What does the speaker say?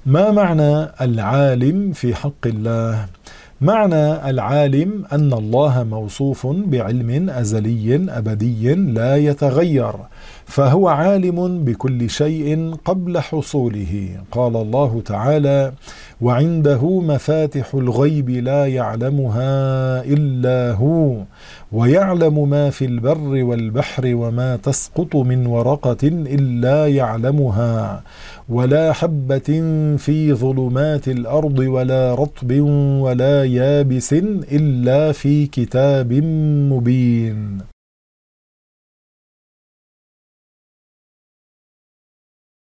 ما معنى العالم في حق الله؟ معنى العالم أن الله موصوف بعلم أزلي أبدي لا يتغير، فهو عالم بكل شيء قبل حصوله. قال الله تعالى: وعنده مفاتح الغيب لا يعلمها إلا هو ويعلم ما في البر والبحر وما تسقط من ورقة إلا يعلمها ولا حبة في ظلمات الأرض ولا رطب ولا يابس إلا في كتاب مبين.